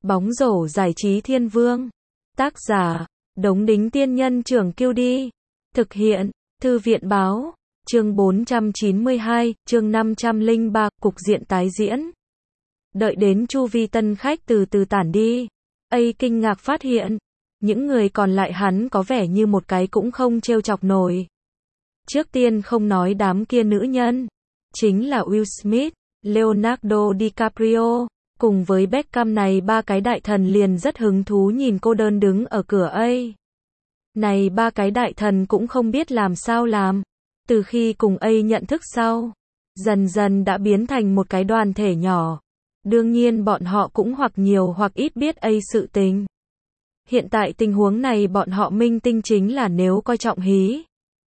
Bóng rổ giải trí thiên vương. Tác giả, Đống Đính Tiên Nhân Trưởng Kiêu Đi. Thực hiện, Thư viện Báo. Chương 492, chương 503, cục diện tái diễn. Đợi đến chu vi tân khách từ từ tản đi, kinh ngạc phát hiện, những người còn lại hắn có vẻ như một cái cũng không trêu chọc nổi. Trước tiên không nói đám kia nữ nhân, chính là Will Smith, Leonardo DiCaprio, cùng với Beckham này ba cái đại thần liền rất hứng thú nhìn cô đơn đứng ở cửa này ba cái đại thần cũng không biết làm sao làm. Từ khi cùng nhận thức sau, dần dần đã biến thành một cái đoàn thể nhỏ. Đương nhiên bọn họ cũng hoặc nhiều hoặc ít biết sự tình. Hiện tại tình huống này bọn họ minh tinh chính là nếu coi trọng hí.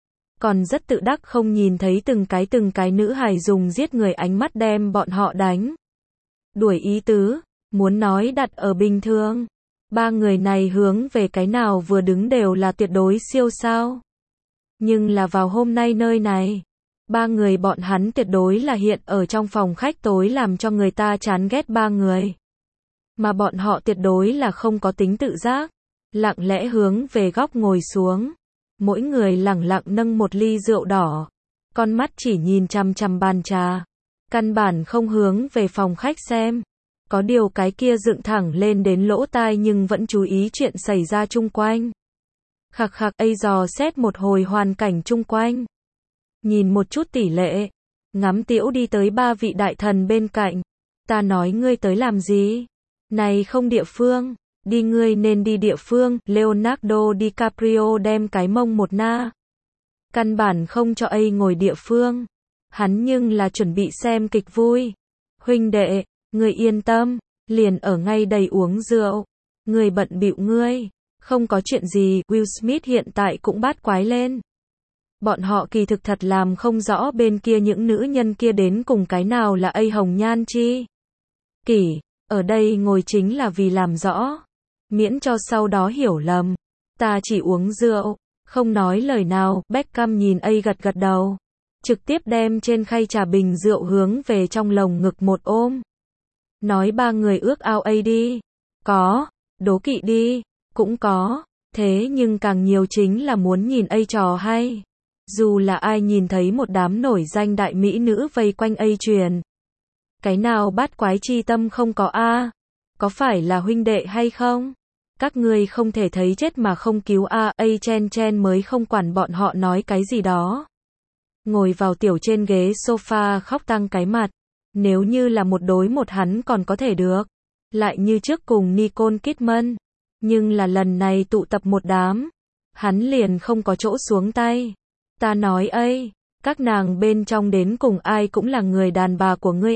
Còn rất tự đắc không nhìn thấy từng cái nữ hài dùng giết người ánh mắt đem bọn họ đánh đuổi ý tứ, muốn nói đặt ở bình thường. Ba người này hướng về cái nào vừa đứng đều là tuyệt đối siêu sao. Nhưng là vào hôm nay nơi này, ba người bọn hắn tuyệt đối là hiện ở trong phòng khách tối làm cho người ta chán ghét ba người. Mà bọn họ tuyệt đối là không có tính tự giác, lặng lẽ hướng về góc ngồi xuống. Mỗi người lẳng lặng nâng một ly rượu đỏ, con mắt chỉ nhìn chằm chằm bàn trà, căn bản không hướng về phòng khách xem. Có điều cái kia dựng thẳng lên đến lỗ tai nhưng vẫn chú ý chuyện xảy ra chung quanh. Khặc khặc dò xét một hồi hoàn cảnh chung quanh. Nhìn một chút tỷ lệ, ngắm tĩu đi tới ba vị đại thần bên cạnh. Ta nói ngươi tới làm gì? Này không địa phương, đi ngươi nên đi địa phương. Leonardo DiCaprio đem cái mông một na. Căn bản không cho ngồi địa phương. Hắn nhưng là chuẩn bị xem kịch vui. Huynh đệ, ngươi yên tâm, liền ở ngay đây uống rượu. Ngươi bận bịu ngươi. Không có chuyện gì, Will Smith hiện tại cũng bát quái lên. Bọn họ kỳ thực thật làm không rõ bên kia những nữ nhân kia đến cùng cái nào là hồng nhan chi kỷ, ở đây ngồi chính là vì làm rõ, miễn cho sau đó hiểu lầm. Ta chỉ uống rượu, không nói lời nào. Beckham nhìn gật gật đầu, trực tiếp đem trên khay trà bình rượu hướng về trong lồng ngực một ôm. Nói ba người ước ao đi. Có, đố kỵ đi. Cũng có, thế nhưng càng nhiều chính là muốn nhìn trò hay. Dù là ai nhìn thấy một đám nổi danh đại mỹ nữ vây quanh truyền. Cái nào bát quái chi tâm không có Có phải là huynh đệ hay không? Các ngươi không thể thấy chết mà không cứu chen mới không quản bọn họ nói cái gì đó. Ngồi vào tiểu trên ghế sofa khóc tăng cái mặt. Nếu như là một đối một hắn còn có thể được. Lại như trước cùng Nicole Kidman. Nhưng là lần này tụ tập một đám, hắn liền không có chỗ xuống tay. Ta nói các nàng bên trong đến cùng ai cũng là người đàn bà của ngươi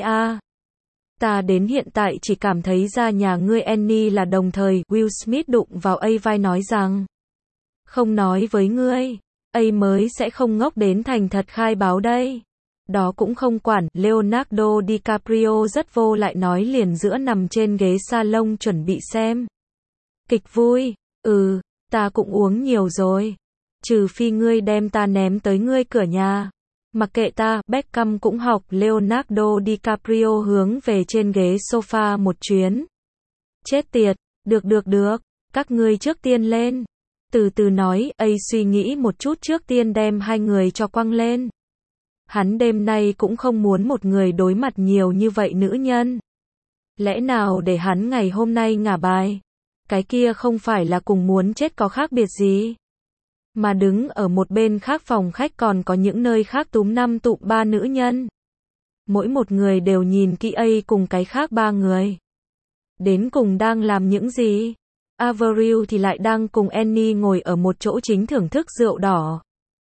Ta đến hiện tại chỉ cảm thấy ra nhà ngươi Annie là đồng thời. Will Smith đụng vào vai nói rằng, không nói với ngươi, mới sẽ không ngốc đến thành thật khai báo đây. Đó cũng không quản. Leonardo DiCaprio rất vô lại nói liền giữa nằm trên ghế salon chuẩn bị xem kịch vui. Ta cũng uống nhiều rồi. Trừ phi ngươi đem ta ném tới ngươi cửa nhà. Mặc kệ ta. Beckham cũng học Leonardo DiCaprio hướng về trên ghế sofa một chuyến. Chết tiệt. Được. Các ngươi trước tiên lên. Từ từ nói. Suy nghĩ một chút trước tiên đem hai người cho quăng lên. Hắn đêm nay cũng không muốn một người đối mặt nhiều như vậy nữ nhân. Lẽ nào để hắn ngày hôm nay ngả bài? Cái kia không phải là cùng muốn chết có khác biệt gì. Mà đứng ở một bên khác phòng khách còn có những nơi khác túm năm tụm ba nữ nhân. Mỗi một người đều nhìn kỹ cùng cái khác ba người. Đến cùng đang làm những gì? Avril thì lại đang cùng Annie ngồi ở một chỗ chính thưởng thức rượu đỏ.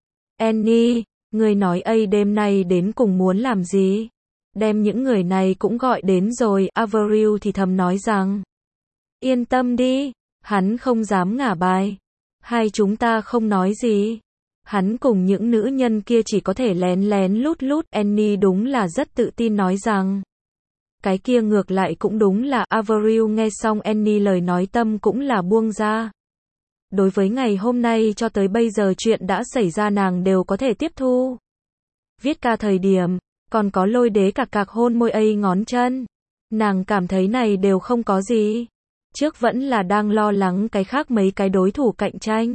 Annie, người nói đêm nay đến cùng muốn làm gì? Đem những người này cũng gọi đến rồi. Avril thì thầm nói rằng, yên tâm đi, hắn không dám ngả bài. Hai chúng ta không nói gì. Hắn cùng những nữ nhân kia chỉ có thể lén lén lút. Annie đúng là rất tự tin nói rằng, cái kia ngược lại cũng đúng là. Avril nghe xong Annie lời nói tâm cũng là buông ra. Đối với ngày hôm nay cho tới bây giờ chuyện đã xảy ra nàng đều có thể tiếp thu. Viết ca thời điểm, còn có lôi đế cạc hôn môi ngón chân. Nàng cảm thấy này đều không có gì. trước vẫn là đang lo lắng cái khác mấy cái đối thủ cạnh tranh.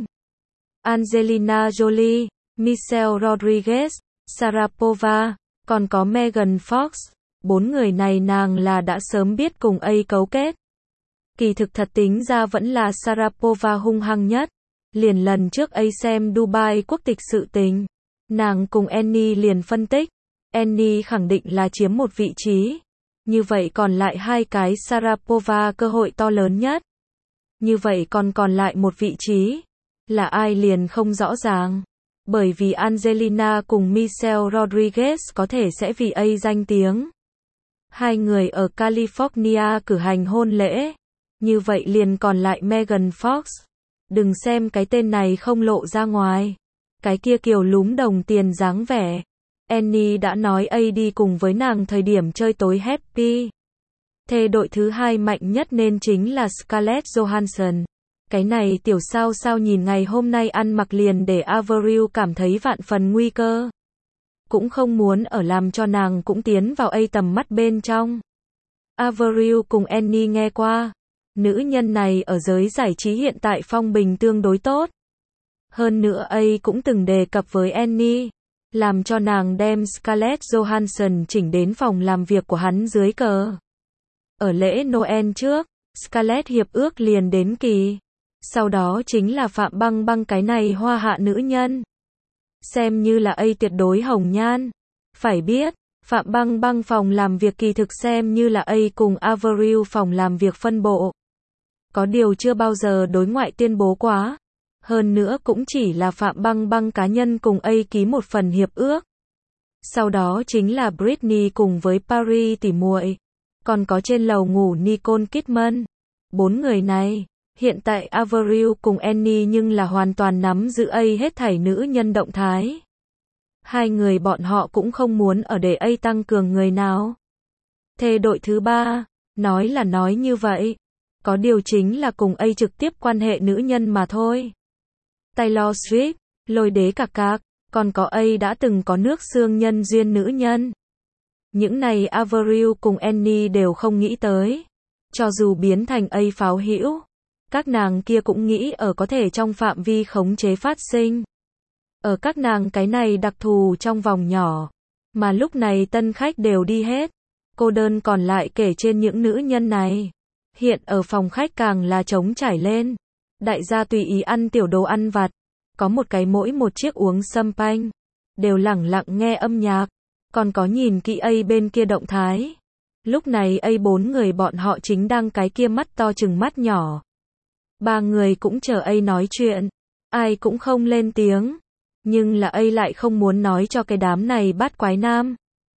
Angelina Jolie, Michelle Rodriguez, Sharapova, còn có Megan Fox, 4 người này nàng là đã sớm biết cùng A cấu kết. Kỳ thực thật tính ra vẫn là Sharapova hung hăng nhất. Liền lần trước A xem Dubai quốc tịch sự tình, nàng cùng Annie liền phân tích, Annie khẳng định là chiếm một vị trí. Như vậy còn lại hai cái Sharapova cơ hội to lớn nhất. Như vậy còn lại một vị trí, là ai liền không rõ ràng. Bởi vì Angelina cùng Michelle Rodriguez có thể sẽ vì A danh tiếng. Hai người ở California cử hành hôn lễ. Như vậy liền còn lại Megan Fox. Đừng xem cái tên này không lộ ra ngoài. Cái kia kiều lúm đồng tiền dáng vẻ. Annie đã nói A đi cùng với nàng thời điểm chơi tối happy. Thê đội thứ hai mạnh nhất nên chính là Scarlett Johansson. Cái này tiểu sao nhìn ngày hôm nay ăn mặc liền để Avril cảm thấy vạn phần nguy cơ. Cũng không muốn ở làm cho nàng cũng tiến vào A tầm mắt bên trong. Avril cùng Annie nghe qua. Nữ nhân này ở giới giải trí hiện tại phong bình tương đối tốt. Hơn nữa A cũng từng đề cập với Annie. Làm cho nàng đem Scarlett Johansson chỉnh đến phòng làm việc của hắn dưới cờ. Ở lễ Noel trước, Scarlett hiệp ước liền đến kỳ. Sau đó chính là Phạm Băng Băng cái này hoa hạ nữ nhân. Xem như là A tuyệt đối hồng nhan. Phải biết, Phạm Băng Băng phòng làm việc kỳ thực xem như là A cùng Avril phòng làm việc phân bộ. Có điều chưa bao giờ đối ngoại tuyên bố quá. Hơn nữa cũng chỉ là Phạm Băng Băng cá nhân cùng A ký một phần hiệp ước. Sau đó chính là Britney cùng với Paris tỉ muội. Còn có trên lầu ngủ Nicole Kidman. 4 người này, hiện tại Avril cùng Annie nhưng là hoàn toàn nắm giữ A hết thảy nữ nhân động thái. Hai người bọn họ cũng không muốn ở để A tăng cường người nào. Thê đội thứ ba, nói là nói như vậy. Có điều chính là cùng A trực tiếp quan hệ nữ nhân mà thôi. Taylor Swift, lôi đế cạc, còn có A đã từng có nước xương nhân duyên nữ nhân. Những này Avril cùng Annie đều không nghĩ tới. Cho dù biến thành A pháo hữu, các nàng kia cũng nghĩ ở có thể trong phạm vi khống chế phát sinh. Ở các nàng cái này đặc thù trong vòng nhỏ, mà lúc này tân khách đều đi hết. Cô đơn còn lại kể trên những nữ nhân này. Hiện ở phòng khách càng là trống trải lên. Đại gia tùy ý ăn tiểu đồ ăn vặt. Có một cái mỗi một chiếc uống champagne. Đều lẳng lặng nghe âm nhạc. Còn có nhìn kỹ A bên kia động thái. Lúc này A 4 người bọn họ chính đang cái kia mắt to chừng mắt nhỏ. 3 người cũng chờ A nói chuyện. Ai cũng không lên tiếng. Nhưng là A lại không muốn nói cho cái đám này bát quái nam.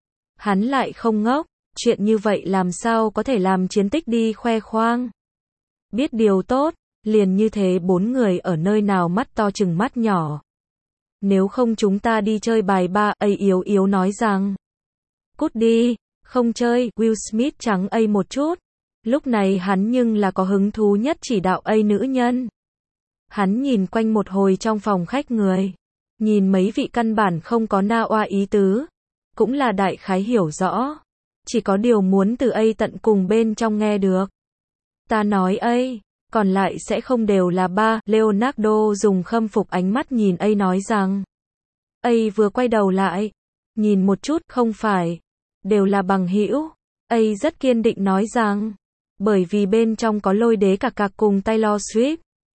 Hắn lại không ngốc. Chuyện như vậy làm sao có thể làm chiến tích đi khoe khoang. Biết điều tốt, liền như thế 4 người ở nơi nào mắt to chừng mắt nhỏ. Nếu không chúng ta đi chơi bài ba, A yếu yếu nói rằng. Cút đi, không chơi, Will Smith trắng A một chút. Lúc này hắn nhưng là có hứng thú nhất chỉ đạo A nữ nhân. Hắn nhìn quanh một hồi trong phòng khách người. Nhìn mấy vị căn bản không có na oa ý tứ. Cũng là đại khái hiểu rõ. Chỉ có điều muốn từ A tận cùng bên trong nghe được. Ta nói A, còn lại sẽ không đều là ba. Leonardo dùng khâm phục ánh mắt nhìn A nói rằng. A vừa quay đầu lại. Nhìn một chút, không phải. Đều là bằng hữu. A rất kiên định nói rằng. Bởi vì bên trong có lôi đế cạc cùng Taylor Swift.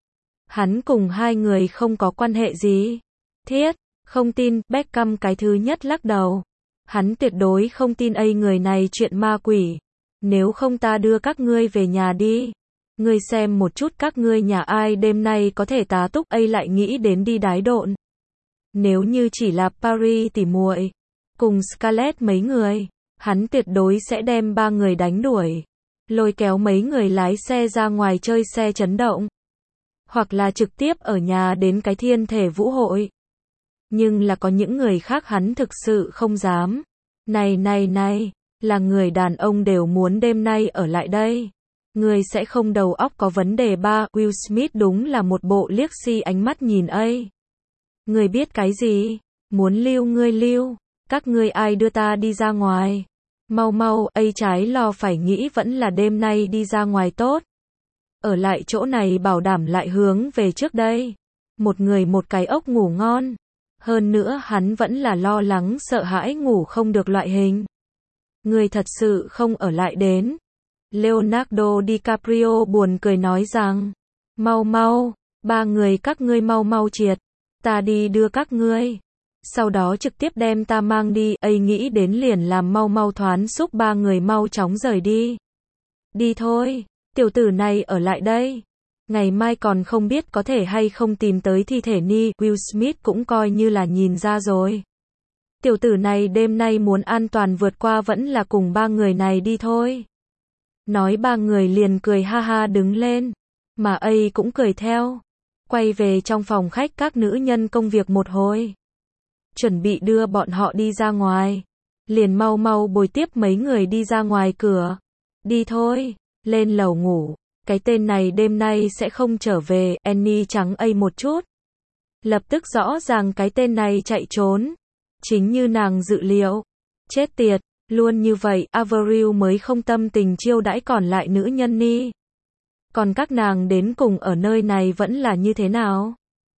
Hắn cùng hai người không có quan hệ gì. Thiết, không tin, Beckham cái thứ nhất lắc đầu. Hắn tuyệt đối không tin A người này chuyện ma quỷ. Nếu không ta đưa các ngươi về nhà đi. Ngươi xem một chút các ngươi nhà ai đêm nay có thể tá túc. A lại nghĩ đến đi đái độn. Nếu như chỉ là Paris tỉ muội cùng Scarlett mấy người, hắn tuyệt đối sẽ đem 3 người đánh đuổi. Lôi kéo mấy người lái xe ra ngoài chơi xe chấn động. Hoặc là trực tiếp ở nhà đến cái thiên thể vũ hội. Nhưng là có những người khác hắn thực sự không dám. Này, là người đàn ông đều muốn đêm nay ở lại đây. Người sẽ không đầu óc có vấn đề ba. Will Smith đúng là một bộ liếc xi ánh mắt nhìn A. Người biết cái gì? Muốn lưu ngươi lưu. Các ngươi ai đưa ta đi ra ngoài? Mau, A trái lo phải nghĩ vẫn là đêm nay đi ra ngoài tốt. ở lại chỗ này bảo đảm lại hướng về trước đây. Một người một cái ốc ngủ ngon. Hơn nữa hắn vẫn là lo lắng sợ hãi ngủ không được loại hình. Người thật sự không ở lại đến. Leonardo DiCaprio buồn cười nói rằng, mau mau, ba người các ngươi mau mau triệt, ta đi đưa các ngươi. Sau đó trực tiếp đem ta mang đi, ấy nghĩ đến liền làm mau mau thoán xúc ba người mau chóng rời đi. Đi thôi, tiểu tử này ở lại đây. Ngày mai còn không biết có thể hay không tìm tới thi thể Ni, Will Smith cũng coi như là nhìn ra rồi. Tiểu tử này đêm nay muốn an toàn vượt qua vẫn là cùng ba người này đi thôi. Nói ba người liền cười ha ha đứng lên. Mà ấy cũng cười theo. Quay về trong phòng khách các nữ nhân công việc một hồi. Chuẩn bị đưa bọn họ đi ra ngoài. Liền mau mau bồi tiếp mấy người đi ra ngoài cửa. Đi thôi, lên lầu ngủ. Cái tên này đêm nay sẽ không trở về, Annie trắng ấy một chút. Lập tức rõ ràng cái tên này chạy trốn. Chính như nàng dự liệu. Chết tiệt, luôn như vậy, Avril mới không tâm tình chiêu đãi còn lại nữ nhân Ni. Còn các nàng đến cùng ở nơi này vẫn là như thế nào?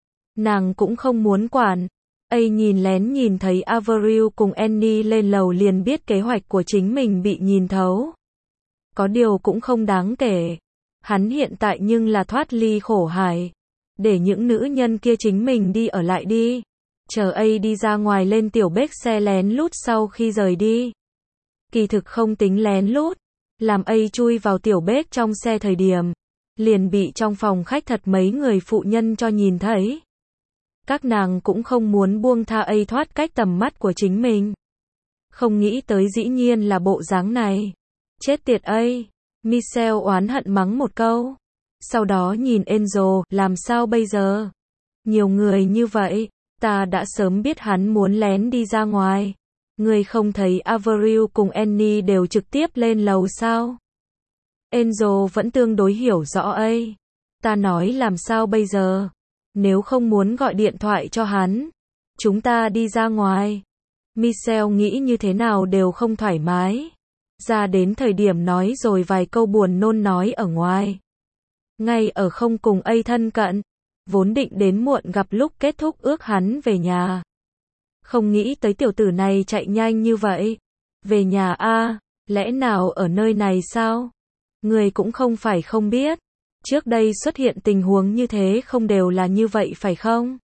Nàng cũng không muốn quản. Ấy nhìn lén nhìn thấy Avril cùng Annie lên lầu liền biết kế hoạch của chính mình bị nhìn thấu. Có điều cũng không đáng kể. Hắn hiện tại nhưng là thoát ly khổ hải. Để những nữ nhân kia chính mình đi ở lại đi. Chờ ấy đi ra ngoài lên tiểu bếp xe lén lút sau khi rời đi. Kỳ thực không tính lén lút. Làm ấy chui vào tiểu bếp trong xe thời điểm. Liền bị trong phòng khách thật mấy người phụ nhân cho nhìn thấy. Các nàng cũng không muốn buông tha ấy thoát cách tầm mắt của chính mình. Không nghĩ tới dĩ nhiên là bộ dáng này. Chết tiệt ấy. Michelle oán hận mắng một câu. Sau đó nhìn Angel, làm sao bây giờ? Nhiều người như vậy, ta đã sớm biết hắn muốn lén đi ra ngoài. Người không thấy Avril cùng Annie đều trực tiếp lên lầu sao? Angel vẫn tương đối hiểu rõ ấy. Ta nói làm sao bây giờ? Nếu không muốn gọi điện thoại cho hắn, chúng ta đi ra ngoài. Michelle nghĩ như thế nào đều không thoải mái. Ra đến thời điểm nói rồi vài câu buồn nôn nói ở ngoài. Ngay ở không cùng ấy thân cận, vốn định đến muộn gặp lúc kết thúc ước hắn về nhà. Không nghĩ tới tiểu tử này chạy nhanh như vậy. Về nhà a, lẽ nào ở nơi này sao? Người cũng không phải không biết. Trước đây xuất hiện tình huống như thế không đều là như vậy phải không?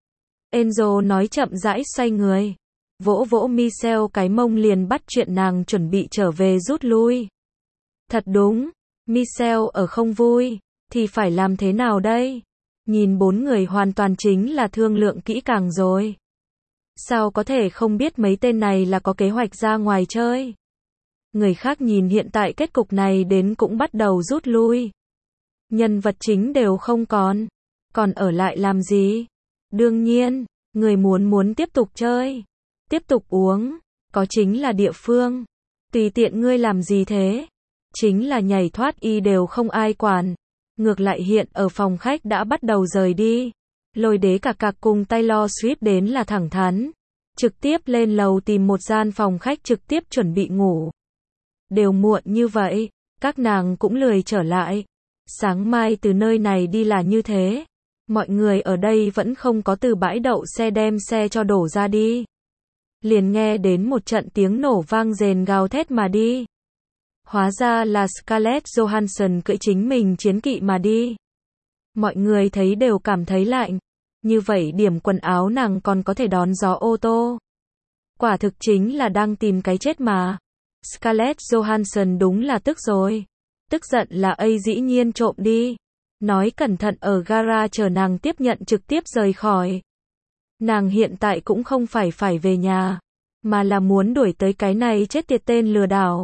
Angel nói chậm rãi xoay người. Vỗ vỗ Michelle cái mông liền bắt chuyện nàng chuẩn bị trở về rút lui. Thật đúng, Michelle ở không vui, thì phải làm thế nào đây? Nhìn bốn người hoàn toàn chính là thương lượng kỹ càng rồi. Sao có thể không biết mấy tên này là có kế hoạch ra ngoài chơi? Người khác nhìn hiện tại kết cục này đến cũng bắt đầu rút lui. Nhân vật chính đều không còn ở lại làm gì? Đương nhiên, người muốn tiếp tục chơi. Tiếp tục uống, có chính là địa phương. Tùy tiện ngươi làm gì thế? Chính là nhảy thoát y đều không ai quản. Ngược lại hiện ở phòng khách đã bắt đầu rời đi. Lôi đế cả cạc cùng Taylor Swift đến là thẳng thắn. Trực tiếp lên lầu tìm một gian phòng khách trực tiếp chuẩn bị ngủ. Đều muộn như vậy, các nàng cũng lười trở lại. Sáng mai từ nơi này đi là như thế. Mọi người ở đây vẫn không có từ bãi đậu xe đem xe cho đổ ra đi. Liền nghe đến một trận tiếng nổ vang rền gào thét mà đi. Hóa ra là Scarlett Johansson cưỡi chính mình chiến kỵ mà đi. Mọi người thấy đều cảm thấy lạnh. Như vậy điểm quần áo nàng còn có thể đón gió ô tô. Quả thực chính là đang tìm cái chết mà. Scarlett Johansson đúng là tức rồi. Tức giận là ấy dĩ nhiên trộm đi. Nói cẩn thận ở gara chờ nàng tiếp nhận trực tiếp rời khỏi. Nàng hiện tại cũng không phải về nhà, mà là muốn đuổi tới cái này chết tiệt tên lừa đảo.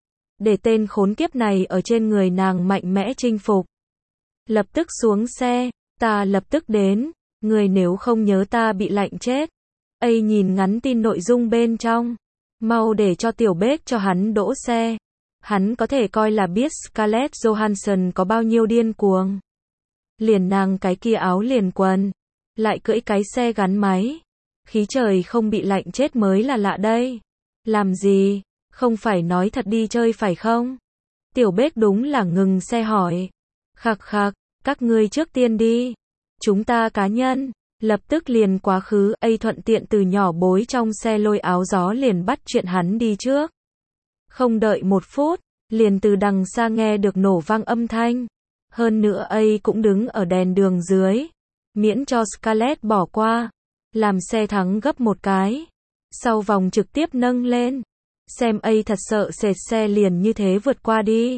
Để tên khốn kiếp này ở trên người nàng mạnh mẽ chinh phục. Lập tức xuống xe, ta lập tức đến, người nếu không nhớ ta bị lạnh chết. Ấy nhìn ngắn tin nội dung bên trong, mau để cho tiểu bếp cho hắn đỗ xe. Hắn có thể coi là biết Scarlett Johansson có bao nhiêu điên cuồng. Liền nàng cái kia áo liền quần, lại cưỡi cái xe gắn máy. Khí trời không bị lạnh chết mới là lạ đây. Làm gì, không phải nói thật đi chơi phải không? Tiểu bếp đúng là ngừng xe hỏi. Khạc khạc, các ngươi trước tiên đi. Chúng ta cá nhân. Lập tức liền quá khứ, thuận tiện từ nhỏ bối trong xe lôi áo gió liền bắt chuyện hắn đi trước. Không đợi 1 phút, liền từ đằng xa nghe được nổ vang âm thanh. Hơn nữa cũng đứng ở đèn đường dưới. Miễn cho Scarlett bỏ qua. Làm xe thắng gấp một cái. Sau vòng trực tiếp nâng lên. Xem thật sợ sệt xe liền như thế vượt qua đi.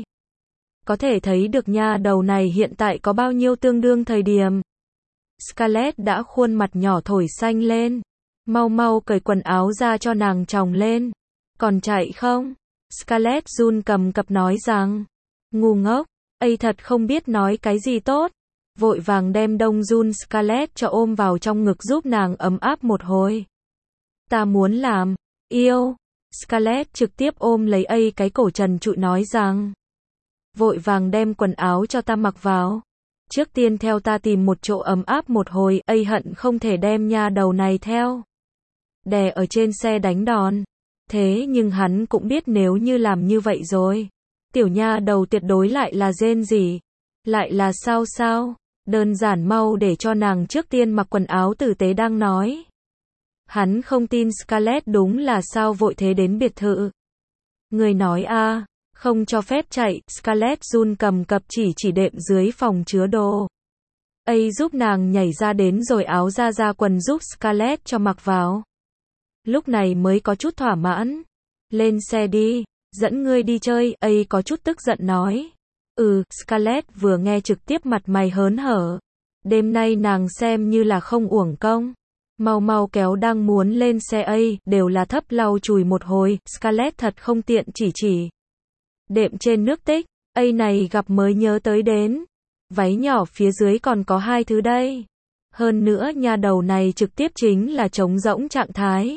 Có thể thấy được nha đầu này hiện tại có bao nhiêu tương đương thời điểm. Scarlett đã khuôn mặt nhỏ thổi xanh lên. Mau mau cởi quần áo ra cho nàng tròng lên. Còn chạy không? Scarlett run cầm cập nói rằng. Ngu ngốc, thật không biết nói cái gì tốt. Vội vàng đem đông run Scarlett cho ôm vào trong ngực giúp nàng ấm áp một hồi. Ta muốn làm, yêu. Scarlett trực tiếp ôm lấy cái cổ trần trụi nói rằng. Vội vàng đem quần áo cho ta mặc vào. Trước tiên theo ta tìm một chỗ ấm áp một hồi, hận không thể đem nha đầu này theo. Đè ở trên xe đánh đòn. Thế nhưng hắn cũng biết nếu như làm như vậy rồi. Tiểu nha đầu tuyệt đối lại là rên rỉ. Lại là sao? Đơn giản mau để cho nàng trước tiên mặc quần áo tử tế đang nói. Hắn không tin Scarlett đúng là sao vội thế đến biệt thự. Người nói không cho phép chạy, Scarlett run cầm cập chỉ đệm dưới phòng chứa đồ. Giúp nàng nhảy ra đến rồi áo ra quần giúp Scarlett cho mặc vào. Lúc này mới có chút thỏa mãn. Lên xe đi, dẫn ngươi đi chơi, có chút tức giận nói. Scarlett vừa nghe trực tiếp mặt mày hớn hở. Đêm nay nàng xem như là không uổng công. Mau mau kéo đang muốn lên xe đều là thấp lau chùi một hồi, Scarlett thật không tiện chỉ. Đệm trên nước tích, này gặp mới nhớ tới đến. Váy nhỏ phía dưới còn có 2 thứ đây. Hơn nữa nha đầu này trực tiếp chính là trống rỗng trạng thái.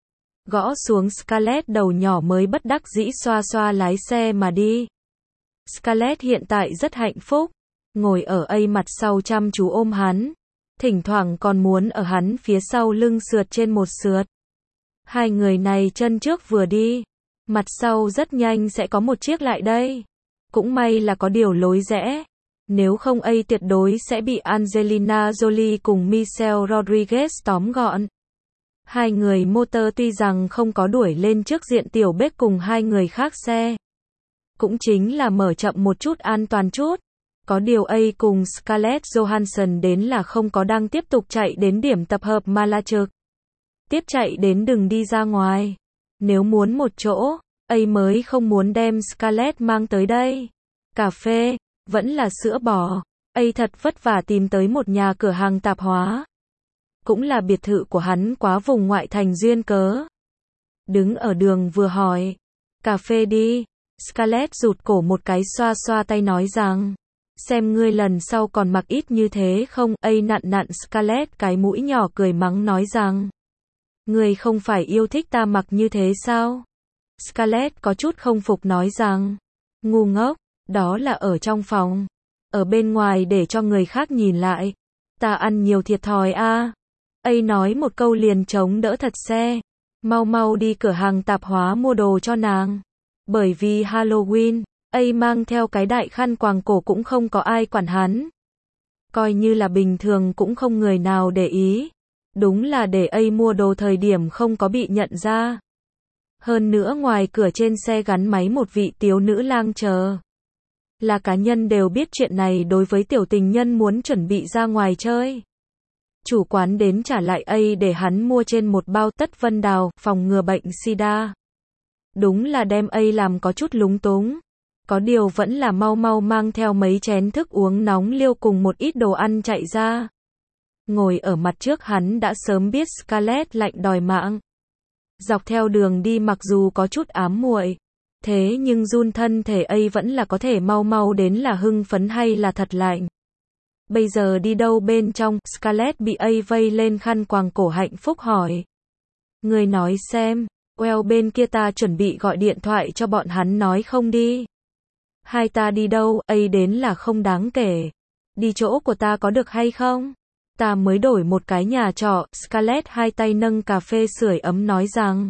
Gõ xuống Scarlett đầu nhỏ mới bất đắc dĩ xoa xoa lái xe mà đi. Scarlett hiện tại rất hạnh phúc. Ngồi ở mặt sau chăm chú ôm hắn. Thỉnh thoảng còn muốn ở hắn phía sau lưng sượt trên một sượt. Hai người này chân trước vừa đi. Mặt sau rất nhanh sẽ có một chiếc lại đây. Cũng may là có điều lối rẽ. Nếu không tuyệt đối sẽ bị Angelina Jolie cùng Michelle Rodriguez tóm gọn. Hai người motor tuy rằng không có đuổi lên trước diện tiểu bếp cùng hai người khác xe. Cũng chính là mở chậm một chút an toàn chút. Có điều cùng Scarlett Johansson đến là không có đang tiếp tục chạy đến điểm tập hợp mà là trực tiếp chạy đến đường đi ra ngoài. Nếu muốn một chỗ, mới không muốn đem Scarlett mang tới đây. Cà phê, vẫn là sữa bò. Thật vất vả tìm tới một nhà cửa hàng tạp hóa. Cũng là biệt thự của hắn quá vùng ngoại thành duyên cớ. Đứng ở đường vừa hỏi. Cà phê đi. Scarlett rụt cổ một cái xoa xoa tay nói rằng. Xem ngươi lần sau còn mặc ít như thế không, nặn Scarlett cái mũi nhỏ cười mắng nói rằng. Ngươi không phải yêu thích ta mặc như thế sao? Scarlett có chút không phục nói rằng. Ngu ngốc, đó là ở trong phòng. Ở bên ngoài để cho người khác nhìn lại. Ta ăn nhiều thiệt thòi nói một câu liền chống đỡ thật xe. Mau mau đi cửa hàng tạp hóa mua đồ cho nàng. Bởi vì Halloween, mang theo cái đại khăn quàng cổ cũng không có ai quản hắn. Coi như là bình thường cũng không người nào để ý. Đúng là để mua đồ thời điểm không có bị nhận ra. Hơn nữa ngoài cửa trên xe gắn máy một vị tiếu nữ lang chờ. Là cá nhân đều biết chuyện này đối với tiểu tình nhân muốn chuẩn bị ra ngoài chơi. Chủ quán đến trả lại để hắn mua trên một bao Tất Vân Đào, phòng ngừa bệnh sida. Đúng là đem làm có chút lúng túng. Có điều vẫn là mau mau mang theo mấy chén thức uống nóng liêu cùng một ít đồ ăn chạy ra. Ngồi ở mặt trước hắn đã sớm biết Scarlett lạnh đòi mạng. Dọc theo đường đi mặc dù có chút ám muội, thế nhưng run thân thể vẫn là có thể mau mau đến là hưng phấn hay là thật lạnh. Bây giờ đi đâu bên trong, Scarlett bị vây lên khăn quàng cổ hạnh phúc hỏi. Người nói xem, bên kia ta chuẩn bị gọi điện thoại cho bọn hắn nói không đi. Hai ta đi đâu, đến là không đáng kể. Đi chỗ của ta có được hay không? Ta mới đổi một cái nhà trọ, Scarlett hai tay nâng cà phê sưởi ấm nói rằng.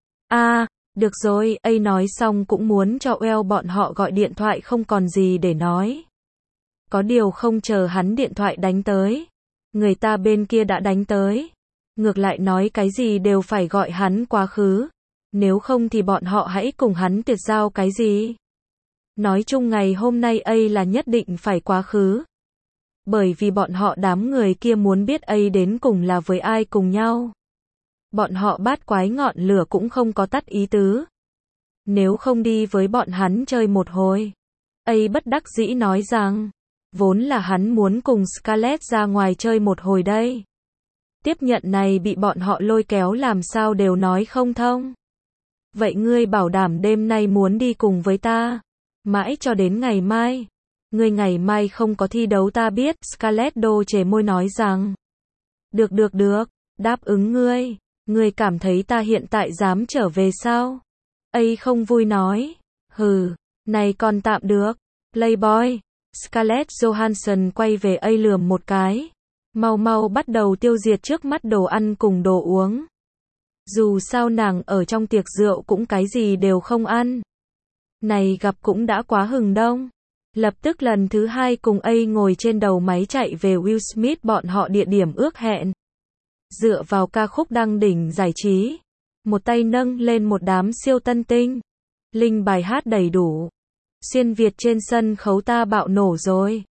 Được rồi, nói xong cũng muốn cho bọn họ gọi điện thoại không còn gì để nói. Có điều không chờ hắn điện thoại đánh tới, người ta bên kia đã đánh tới. Ngược lại nói cái gì đều phải gọi hắn quá khứ. Nếu không thì bọn họ hãy cùng hắn tuyệt giao cái gì. Nói chung ngày hôm nay ấy là nhất định phải quá khứ. Bởi vì bọn họ đám người kia muốn biết ấy đến cùng là với ai cùng nhau. Bọn họ bát quái ngọn lửa cũng không có tắt ý tứ. Nếu không đi với bọn hắn chơi một hồi. ấy bất đắc dĩ nói rằng, vốn là hắn muốn cùng Scarlett ra ngoài chơi một hồi đây. Tiếp nhận này bị bọn họ lôi kéo làm sao đều nói không thông. Vậy ngươi bảo đảm đêm nay muốn đi cùng với ta, mãi cho đến ngày mai. Ngươi ngày mai không có thi đấu ta biết, Scarlett đô chề môi nói rằng. Được, đáp ứng ngươi. Ngươi cảm thấy ta hiện tại dám trở về sao? ấy không vui nói. Hừ, này còn tạm được. Playboy. Scarlett Johansson quay về ấy lườm một cái. Mau bắt đầu tiêu diệt trước mắt đồ ăn cùng đồ uống. Dù sao nàng ở trong tiệc rượu cũng cái gì đều không ăn. Này gặp cũng đã quá hừng đông. Lập tức lần thứ hai cùng ấy ngồi trên đầu máy chạy về Will Smith bọn họ địa điểm ước hẹn. Dựa vào ca khúc đăng đỉnh giải trí. Một tay nâng lên một đám siêu tân tinh. Linh bài hát đầy đủ. Xuyên Việt trên sân khấu ta bạo nổ rồi.